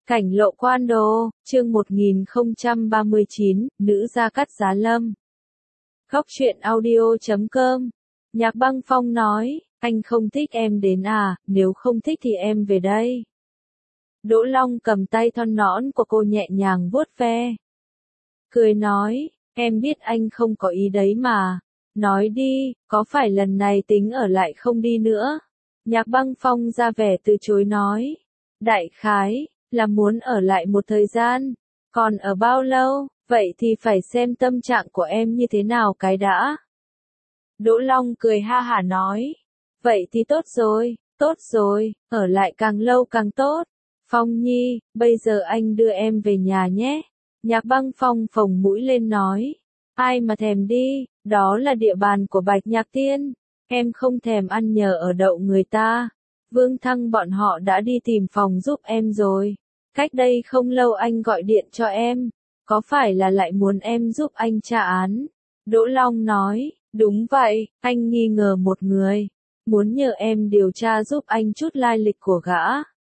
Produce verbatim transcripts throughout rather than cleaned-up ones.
Cảnh lộ quan đồ, chương một nghìn không trăm ba mươi chín, nữ gia cắt giá lâm. Góc truyện audio chấm com. Nhạc Băng Phong nói, anh không thích em đến à, nếu không thích thì em về đây. Đỗ Long cầm tay thon nõn của cô nhẹ nhàng vuốt ve. Cười nói, em biết anh không có ý đấy mà. Nói đi, có phải lần này tính ở lại không đi nữa? Nhạc Băng Phong ra vẻ từ chối nói. Đại khái, là muốn ở lại một thời gian. Còn ở bao lâu, vậy thì phải xem tâm trạng của em như thế nào cái đã. Đỗ Long cười ha hả nói. Vậy thì tốt rồi, tốt rồi, ở lại càng lâu càng tốt. Phong Nhi, bây giờ anh đưa em về nhà nhé. Nhạc Băng Phong phồng mũi lên nói. Ai mà thèm đi, đó là địa bàn của Bạch Nhạc Tiên. Em không thèm ăn nhờ ở đậu người ta. Vương Thăng bọn họ đã đi tìm phòng giúp em rồi. Cách đây không lâu anh gọi điện cho em. Có phải là lại muốn em giúp anh tra án? Đỗ Long nói, đúng vậy, anh nghi ngờ một người. Muốn nhờ em điều tra giúp anh chút lai lịch của gã.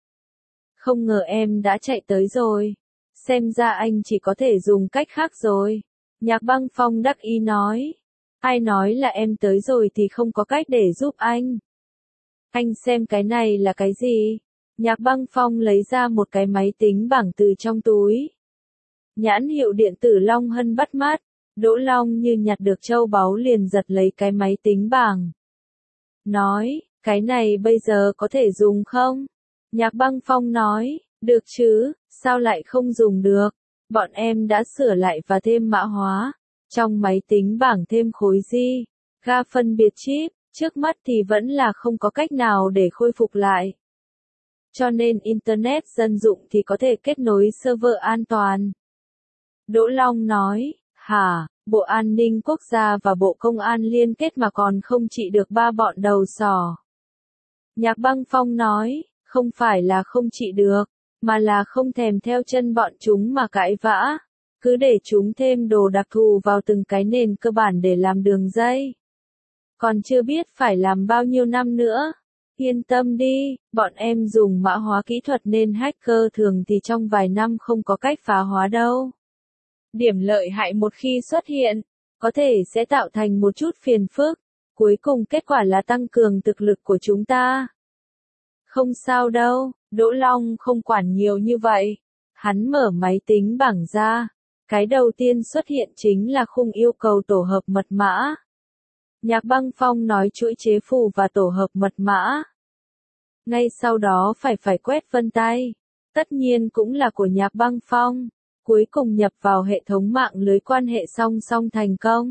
Không ngờ em đã chạy tới rồi. Xem ra anh chỉ có thể dùng cách khác rồi. Nhạc Băng Phong đắc ý nói. Ai nói là em tới rồi thì không có cách để giúp anh. Anh xem cái này là cái gì? Nhạc Băng Phong lấy ra một cái máy tính bảng từ trong túi. Nhãn hiệu điện tử Long Hân bắt mắt. Đỗ Long như nhặt được châu báu liền giật lấy cái máy tính bảng. Nói, cái này bây giờ có thể dùng không? Nhạc Băng Phong nói, được chứ, sao lại không dùng được? Bọn em đã sửa lại và thêm mã hóa. Trong máy tính bảng thêm khối di, ga phân biệt chip, trước mắt thì vẫn là không có cách nào để khôi phục lại. Cho nên Internet dân dụng thì có thể kết nối server an toàn. Đỗ Long nói, hả, Bộ An ninh Quốc gia và Bộ Công an liên kết mà còn không trị được ba bọn đầu sỏ. Nhạc Băng Phong nói, không phải là không trị được, mà là không thèm theo chân bọn chúng mà cãi vã. Cứ để chúng thêm đồ đặc thù vào từng cái nền cơ bản để làm đường dây. Còn chưa biết phải làm bao nhiêu năm nữa. Yên tâm đi, bọn em dùng mã hóa kỹ thuật nên hacker thường thì trong vài năm không có cách phá hóa đâu. Điểm lợi hại một khi xuất hiện, có thể sẽ tạo thành một chút phiền phức. Cuối cùng kết quả là tăng cường thực lực của chúng ta. Không sao đâu, Đỗ Long không quản nhiều như vậy. Hắn mở máy tính bảng ra. Cái đầu tiên xuất hiện chính là khung yêu cầu tổ hợp mật mã. Nhạc Băng Phong nói chuỗi chế phù và tổ hợp mật mã. Ngay sau đó phải phải quét vân tay. Tất nhiên cũng là của Nhạc Băng Phong. Cuối cùng nhập vào hệ thống mạng lưới quan hệ song song thành công.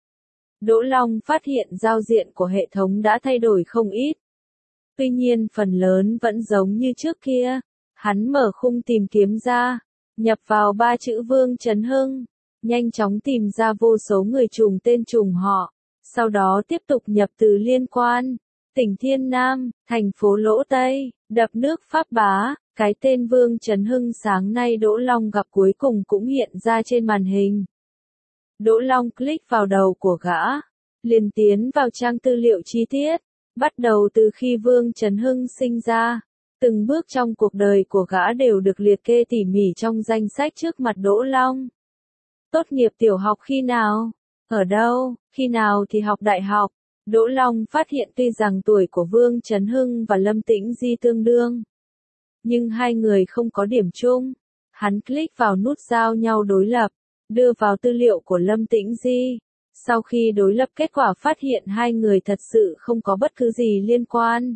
Đỗ Long phát hiện giao diện của hệ thống đã thay đổi không ít. Tuy nhiên phần lớn vẫn giống như trước kia. Hắn mở khung tìm kiếm ra. Nhập vào ba chữ Vương Trấn Hưng, nhanh chóng tìm ra vô số người trùng tên trùng họ, sau đó tiếp tục nhập từ liên quan, tỉnh Thiên Nam, thành phố Lỗ Tây, đập nước Pháp Bá, cái tên Vương Trấn Hưng sáng nay Đỗ Long gặp cuối cùng cũng hiện ra trên màn hình. Đỗ Long click vào đầu của gã, liền tiến vào trang tư liệu chi tiết, bắt đầu từ khi Vương Trấn Hưng sinh ra. Từng bước trong cuộc đời của gã đều được liệt kê tỉ mỉ trong danh sách trước mặt Đỗ Long. Tốt nghiệp tiểu học khi nào? Ở đâu? Khi nào thì học đại học? Đỗ Long phát hiện tuy rằng tuổi của Vương Trấn Hưng và Lâm Tĩnh Di tương đương, nhưng hai người không có điểm chung. Hắn click vào nút giao nhau đối lập, đưa vào tư liệu của Lâm Tĩnh Di. Sau khi đối lập kết quả phát hiện hai người thật sự không có bất cứ gì liên quan.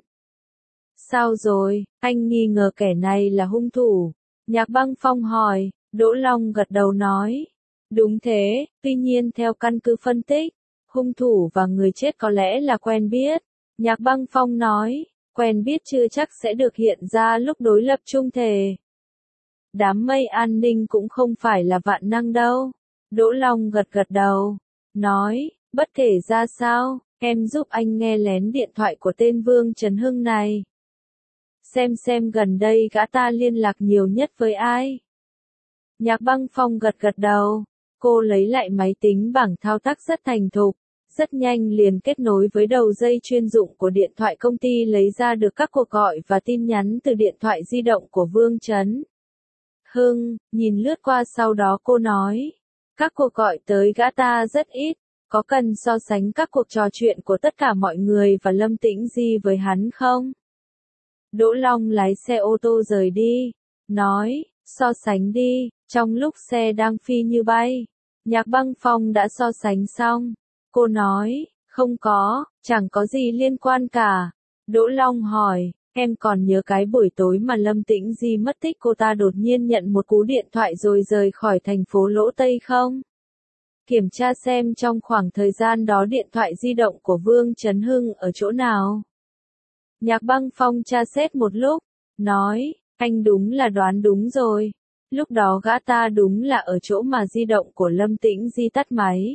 Sao rồi, anh nghi ngờ kẻ này là hung thủ? Nhạc Băng Phong hỏi. Đỗ Long gật đầu nói. Đúng thế, tuy nhiên theo căn cứ phân tích, hung thủ và người chết có lẽ là quen biết. Nhạc Băng Phong nói, quen biết chưa chắc sẽ được hiện ra lúc đối lập chung thể. Đám mây an ninh cũng không phải là vạn năng đâu. Đỗ Long gật gật đầu, nói, bất kể ra sao, em giúp anh nghe lén điện thoại của tên Vương Trấn Hưng này. Xem xem gần đây gã ta liên lạc nhiều nhất với ai. Nhạc Băng Phong gật gật đầu. Cô lấy lại máy tính bảng thao tác rất thành thục. Rất nhanh liền kết nối với đầu dây chuyên dụng của điện thoại công ty lấy ra được các cuộc gọi và tin nhắn từ điện thoại di động của Vương Trấn. Hưng, nhìn lướt qua sau đó cô nói. Các cuộc gọi tới gã ta rất ít, có cần so sánh các cuộc trò chuyện của tất cả mọi người và Lâm Tĩnh Di với hắn không? Đỗ Long lái xe ô tô rời đi, nói, so sánh đi, trong lúc xe đang phi như bay. Nhạc Băng Phong đã so sánh xong. Cô nói, không có, chẳng có gì liên quan cả. Đỗ Long hỏi, em còn nhớ cái buổi tối mà Lâm Tĩnh Di mất tích cô ta đột nhiên nhận một cú điện thoại rồi rời khỏi thành phố Lỗ Tây không? Kiểm tra xem trong khoảng thời gian đó điện thoại di động của Vương Trấn Hưng ở chỗ nào. Nhạc Băng Phong tra xét một lúc, nói, anh đúng là đoán đúng rồi. Lúc đó gã ta đúng là ở chỗ mà di động của Lâm Tĩnh Di tắt máy.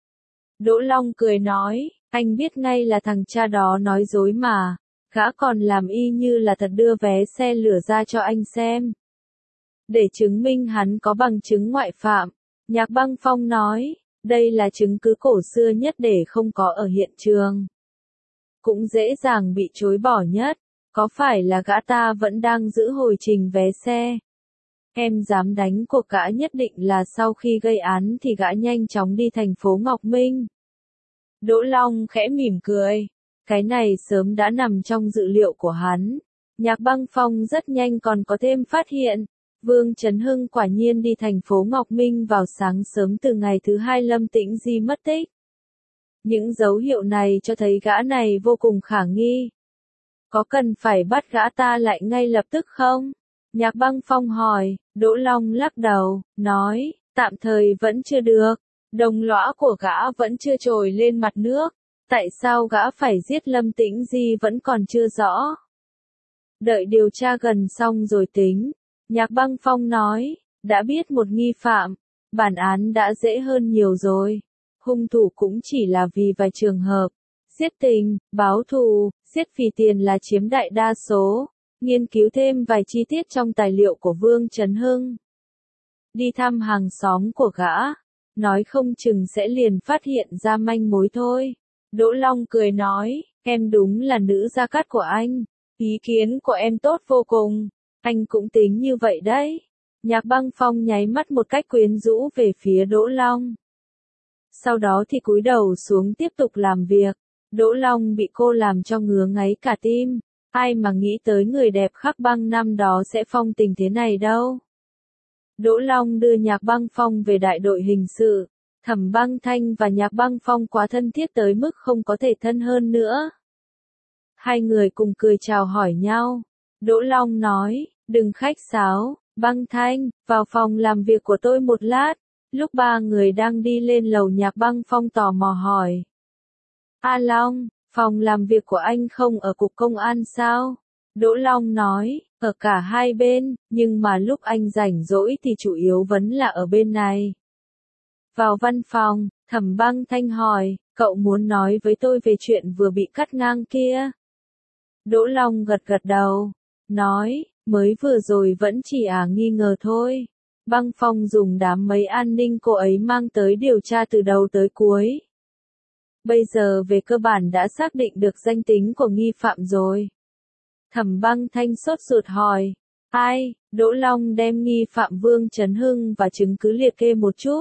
Đỗ Long cười nói, anh biết ngay là thằng cha đó nói dối mà. Gã còn làm y như là thật đưa vé xe lửa ra cho anh xem. Để chứng minh hắn có bằng chứng ngoại phạm. Nhạc Băng Phong nói, đây là chứng cứ cổ xưa nhất để không có ở hiện trường. Cũng dễ dàng bị chối bỏ nhất. Có phải là gã ta vẫn đang giữ hồi trình vé xe? Em dám đánh cuộc gã nhất định là sau khi gây án thì gã nhanh chóng đi thành phố Ngọc Minh. Đỗ Long khẽ mỉm cười. Cái này sớm đã nằm trong dự liệu của hắn. Nhạc Băng Phong rất nhanh còn có thêm phát hiện. Vương Trấn Hưng quả nhiên đi thành phố Ngọc Minh vào sáng sớm từ ngày thứ hai Lâm Tĩnh Di mất tích. Những dấu hiệu này cho thấy gã này vô cùng khả nghi. Có cần phải bắt gã ta lại ngay lập tức không? Nhạc Băng Phong hỏi. Đỗ Long lắc đầu, nói, tạm thời vẫn chưa được. Đồng lõa của gã vẫn chưa trồi lên mặt nước. Tại sao gã phải giết Lâm Tĩnh Di vẫn còn chưa rõ. Đợi điều tra gần xong rồi tính. Nhạc Băng Phong nói, đã biết một nghi phạm, bản án đã dễ hơn nhiều rồi. Hung thủ cũng chỉ là vì vài trường hợp. Giết tình, báo thù, giết vì tiền là chiếm đại đa số. Nghiên cứu thêm vài chi tiết trong tài liệu của Vương Trấn Hưng. Đi thăm hàng xóm của gã. Nói không chừng sẽ liền phát hiện ra manh mối thôi. Đỗ Long cười nói, em đúng là nữ gia cát của anh. Ý kiến của em tốt vô cùng. Anh cũng tính như vậy đấy. Nhạc Băng Phong nháy mắt một cách quyến rũ về phía Đỗ Long. Sau đó thì cúi đầu xuống tiếp tục làm việc. Đỗ Long bị cô làm cho ngứa ngáy cả tim. Ai mà nghĩ tới người đẹp Khắc Băng năm đó sẽ phong tình thế này đâu. Đỗ Long đưa Nhạc Băng Phong về đại đội hình sự. Thẩm Băng Thanh và Nhạc Băng Phong quá thân thiết tới mức không có thể thân hơn nữa. Hai người cùng cười chào hỏi nhau. Đỗ Long nói, đừng khách sáo, Băng Thanh, vào phòng làm việc của tôi một lát. Lúc ba người đang đi lên lầu Nhạc Băng Phong tò mò hỏi. A Long, phòng làm việc của anh không ở cục công an sao? Đỗ Long nói, ở cả hai bên, nhưng mà lúc anh rảnh rỗi thì chủ yếu vẫn là ở bên này. Vào văn phòng, Thẩm Băng Thanh hỏi, cậu muốn nói với tôi về chuyện vừa bị cắt ngang kia? Đỗ Long gật gật đầu, nói, mới vừa rồi vẫn chỉ à nghi ngờ thôi. Băng Phong dùng đám mấy an ninh cô ấy mang tới điều tra từ đầu tới cuối. Bây giờ về cơ bản đã xác định được danh tính của nghi phạm rồi. Thẩm Băng Thanh sốt ruột hỏi, ai? Đỗ Long đem nghi phạm Vương Trấn Hưng và chứng cứ liệt kê một chút.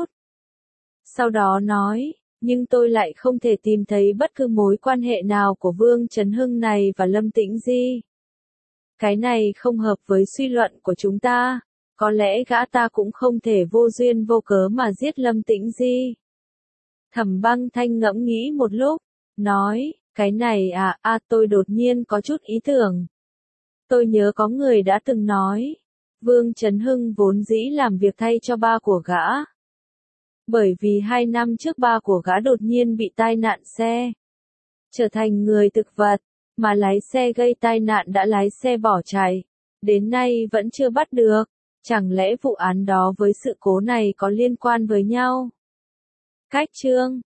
Sau đó nói, nhưng tôi lại không thể tìm thấy bất cứ mối quan hệ nào của Vương Trấn Hưng này và Lâm Tĩnh Di. Cái này không hợp với suy luận của chúng ta. Có lẽ gã ta cũng không thể vô duyên vô cớ mà giết Lâm Tĩnh Di. Thẩm Băng Thanh ngẫm nghĩ một lúc, nói, cái này à, à tôi đột nhiên có chút ý tưởng. Tôi nhớ có người đã từng nói, Vương Trấn Hưng vốn dĩ làm việc thay cho ba của gã. Bởi vì hai năm trước ba của gã đột nhiên bị tai nạn xe. Trở thành người thực vật, mà lái xe gây tai nạn đã lái xe bỏ chạy. Đến nay vẫn chưa bắt được. Chẳng lẽ vụ án đó với sự cố này có liên quan với nhau? Cách chương